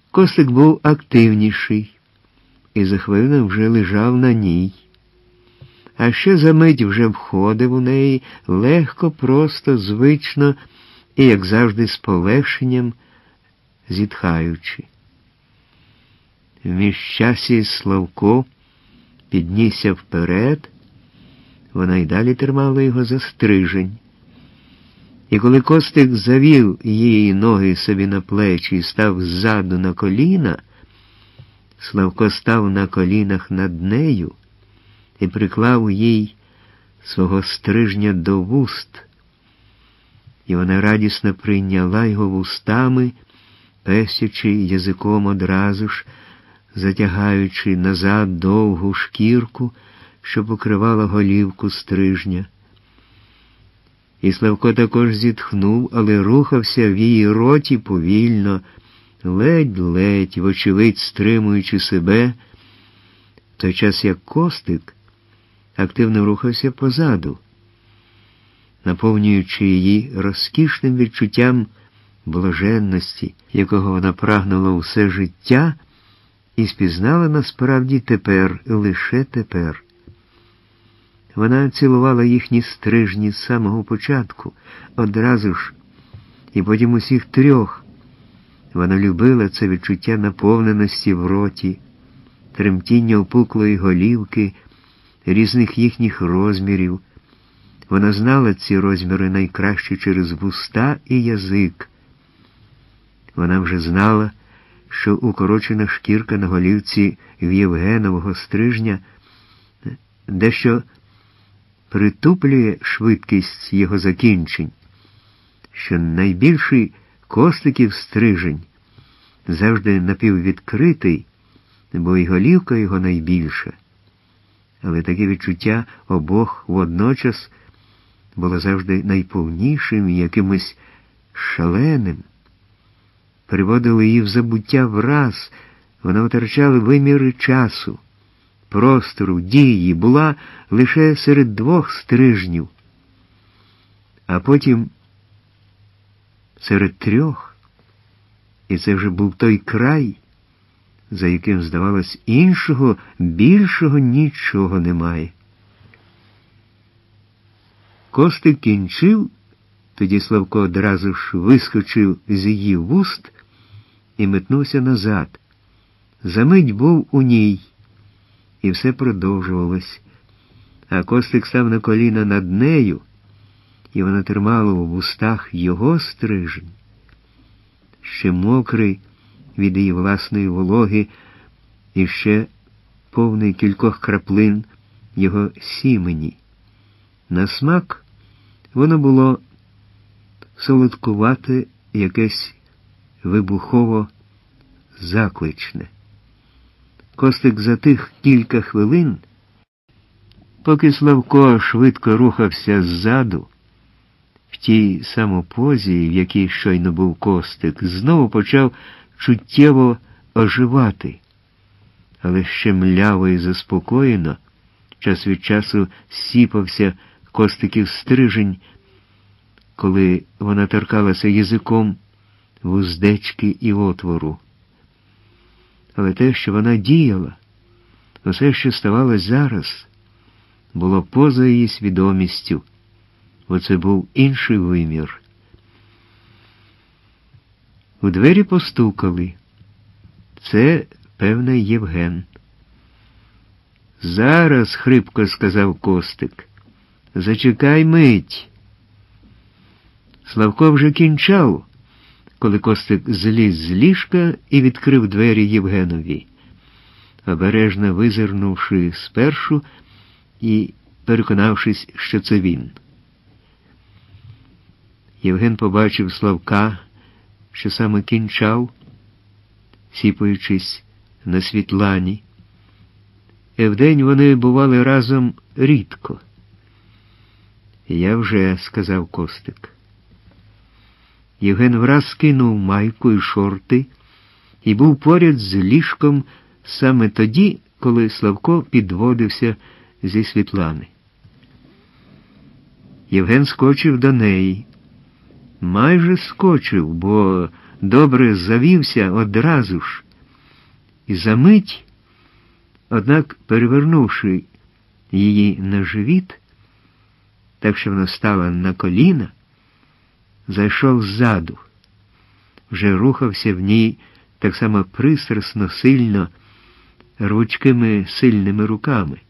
Костик був активніший і за хвилину вже лежав на ній. А ще за мить вже входив у неї легко, просто, звично і, як завжди, з полегшенням, зітхаючи. В міжчасі Славко піднісся вперед, вона й далі тримала його за стрижень. І коли Костик завів її ноги собі на плечі і став ззаду на коліна, Славко став на колінах над нею і приклав їй свого стрижня до вуст. І вона радісно прийняла його вустами, пестячи язиком одразу ж, затягаючи назад довгу шкірку, що покривала голівку стрижня. І Славко також зітхнув, але рухався в її роті повільно, ледь-ледь, вочевидь стримуючи себе, в той час як Костик активно рухався позаду, наповнюючи її розкішним відчуттям блаженності, якого вона прагнула усе життя і спізнала насправді тепер, лише тепер. Вона цілувала їхні стрижні з самого початку, одразу ж, і потім усіх трьох. Вона любила це відчуття наповненості в роті, тремтіння опуклої голівки, різних їхніх розмірів. Вона знала ці розміри найкраще через вуста і язик. Вона вже знала, що укорочена шкірка на голівці в Євгенового стрижня дещо притуплює швидкість його закінчень, що найбільший Костиків стрижень завжди напіввідкритий, бо й голівка його найбільша. Але таке відчуття обох водночас було завжди найповнішим і якимось шаленим. Приводило її в забуття враз, вона втрачала виміри часу, простору, дії, була лише серед двох стрижнів, а потім серед трьох, і це вже був той край, за яким, здавалось, іншого, більшого нічого немає. Костик кінчив, тоді Славко одразу ж вискочив з її вуст і метнувся назад. Замить був у ній, і все продовжувалось. А Костик став на коліна над нею, і вона тримала у вустах його стрижень, ще мокрий від її власної вологи, і ще повний кількох краплин його сімені. На смак воно було солодкувате, якесь вибухово закличне. Костик за тих кілька хвилин, поки Славко швидко рухався ззаду, в тій самопозі, в якій щойно був Костик, знову почав чуттєво оживати, але ще мляво і заспокоєно, час від часу сіпався Костиків стрижень, коли вона торкалася язиком вуздечки і отвору. Але те, що вона діяла, усе, що ставалось зараз, було поза її свідомістю, бо це був інший вимір. У двері постукали. Це, певне, Євген. «Зараз», — хрипко сказав Костик. «Зачекай мить». Славко вже кінчав, коли Костик зліз з ліжка і відкрив двері Євгенові, обережно визирнувши спершу і переконавшись, що це він. Євген побачив Славка, що саме кінчав, сіпаючись на Світлані. І вдень вони бували разом рідко. «Я вже», – сказав Костик. Євген враз скинув майку і шорти і був поряд з ліжком саме тоді, коли Славко підводився зі Світлани. Євген скочив до неї. Майже скочив, бо добре завівся одразу ж. І за мить, однак перевернувши її на живіт, так що вона стала на коліна, зайшов ззаду. Вже рухався в ній так само пристрасно, сильно, рвучкими сильними руками.